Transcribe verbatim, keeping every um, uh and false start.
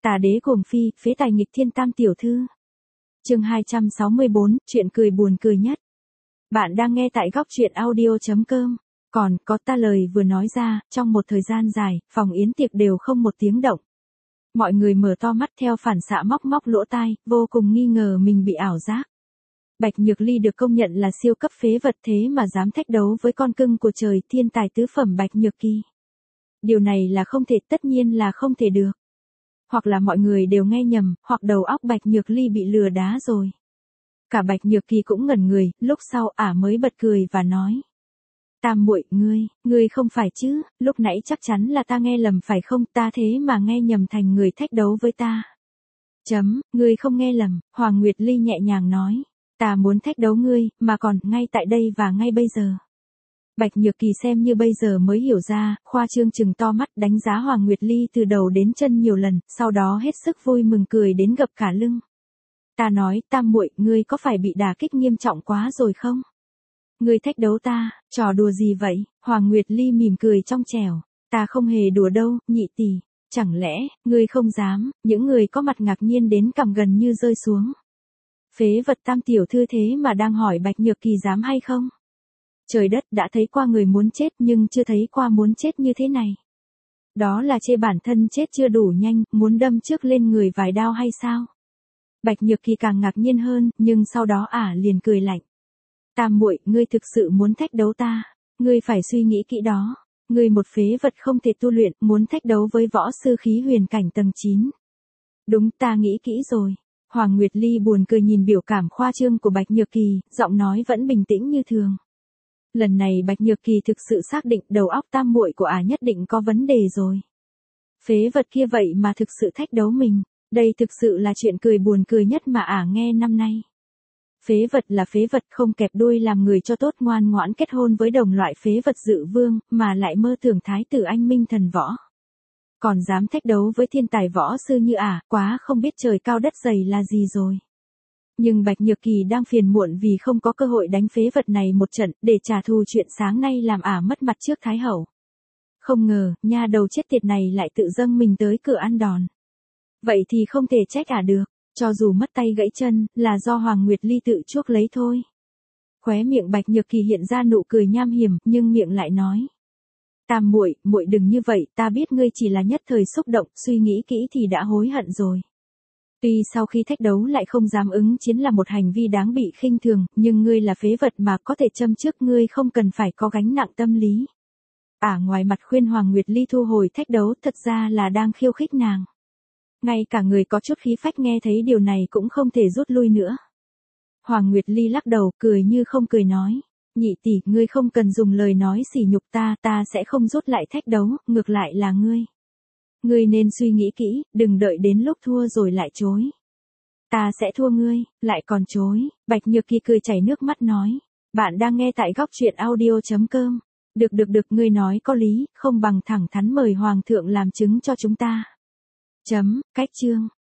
Tà đế cuồng phi, phế tài nghịch thiên tam tiểu thư. Chương hai trăm sáu mươi bốn, chuyện cười buồn cười nhất. Bạn đang nghe tại góc truyện audio chấm com. Còn, có ta lời vừa nói ra, trong một thời gian dài, phòng yến tiệc đều không một tiếng động. Mọi người mở to mắt theo phản xạ móc móc lỗ tai, vô cùng nghi ngờ mình bị ảo giác. Bạch Nhược Ly được công nhận là siêu cấp phế vật thế mà dám thách đấu với con cưng của trời, thiên tài tứ phẩm Bạch Nhược Kỳ. Điều này là không thể, tất nhiên là không thể được. Hoặc là mọi người đều nghe nhầm, hoặc đầu óc Bạch Nhược Ly bị lừa đá rồi. Cả Bạch Nhược Kỳ cũng ngẩn người, lúc sau ả mới bật cười và nói. Tam muội, ngươi, ngươi không phải chứ, lúc nãy chắc chắn là ta nghe lầm phải không, ta thế mà nghe nhầm thành người thách đấu với ta. Chấm, ngươi không nghe lầm, Hoàng Nguyệt Ly nhẹ nhàng nói. Ta muốn thách đấu ngươi, mà còn, ngay tại đây và ngay bây giờ. Bạch Nhược Kỳ xem như bây giờ mới hiểu ra, khoa trương trừng to mắt đánh giá Hoàng Nguyệt Ly từ đầu đến chân nhiều lần, sau đó hết sức vui mừng cười đến gập cả lưng. Ta nói, tam muội, ngươi có phải bị đả kích nghiêm trọng quá rồi không? Ngươi thách đấu ta, trò đùa gì vậy? Hoàng Nguyệt Ly mỉm cười trong trẻo. Ta không hề đùa đâu, nhị tỷ. Chẳng lẽ, ngươi không dám? Những người có mặt ngạc nhiên đến cằm gần như rơi xuống. Phế vật tam tiểu thư thế mà đang hỏi Bạch Nhược Kỳ dám hay không? Trời đất, đã thấy qua người muốn chết nhưng chưa thấy qua muốn chết như thế này. Đó là chê bản thân chết chưa đủ nhanh, muốn đâm trước lên người vài đao hay sao? Bạch Nhược Kỳ càng ngạc nhiên hơn, nhưng sau đó ả liền cười lạnh. Tam muội, ngươi thực sự muốn thách đấu ta, ngươi phải suy nghĩ kỹ đó. Ngươi một phế vật không thể tu luyện, muốn thách đấu với võ sư khí huyền cảnh tầng chín. Đúng, ta nghĩ kỹ rồi. Hoàng Nguyệt Ly buồn cười nhìn biểu cảm khoa trương của Bạch Nhược Kỳ, giọng nói vẫn bình tĩnh như thường. Lần này Bạch Nhược Kỳ thực sự xác định đầu óc tam muội của ả nhất định có vấn đề rồi. Phế vật kia vậy mà thực sự thách đấu mình, đây thực sự là chuyện cười buồn cười nhất mà ả nghe năm nay. Phế vật là phế vật, không kẹp đuôi làm người cho tốt, ngoan ngoãn kết hôn với đồng loại phế vật Dự Vương, mà lại mơ tưởng thái tử anh minh thần võ. Còn dám thách đấu với thiên tài võ sư như ả, quá không biết trời cao đất dày là gì rồi. Nhưng Bạch Nhược Kỳ đang phiền muộn vì không có cơ hội đánh phế vật này một trận, để trả thù chuyện sáng nay làm ả mất mặt trước Thái Hậu. Không ngờ, nha đầu chết tiệt này lại tự dâng mình tới cửa ăn đòn. Vậy thì không thể trách ả được, cho dù mất tay gãy chân, là do Hoàng Nguyệt Ly tự chuốc lấy thôi. Khóe miệng Bạch Nhược Kỳ hiện ra nụ cười nham hiểm, nhưng miệng lại nói. Tam muội, muội đừng như vậy, ta biết ngươi chỉ là nhất thời xúc động, suy nghĩ kỹ thì đã hối hận rồi. Tuy sau khi thách đấu lại không dám ứng chiến là một hành vi đáng bị khinh thường, nhưng ngươi là phế vật mà có thể châm trước, ngươi không cần phải có gánh nặng tâm lý. Ả ngoài mặt khuyên Hoàng Nguyệt Ly thu hồi thách đấu, thật ra là đang khiêu khích nàng. Ngay cả người có chút khí phách nghe thấy điều này cũng không thể rút lui nữa. Hoàng Nguyệt Ly lắc đầu, cười như không cười nói. Nhị tỷ, ngươi không cần dùng lời nói sỉ nhục ta, ta sẽ không rút lại thách đấu, ngược lại là ngươi. Ngươi nên suy nghĩ kỹ, đừng đợi đến lúc thua rồi lại chối. Ta sẽ thua ngươi, lại còn chối. Bạch Nhược Kỳ cười chảy nước mắt nói. Bạn đang nghe tại góc truyện audio chấm com. Được được được, ngươi nói có lý, không bằng thẳng thắn mời Hoàng thượng làm chứng cho chúng ta. Chấm, cách chương.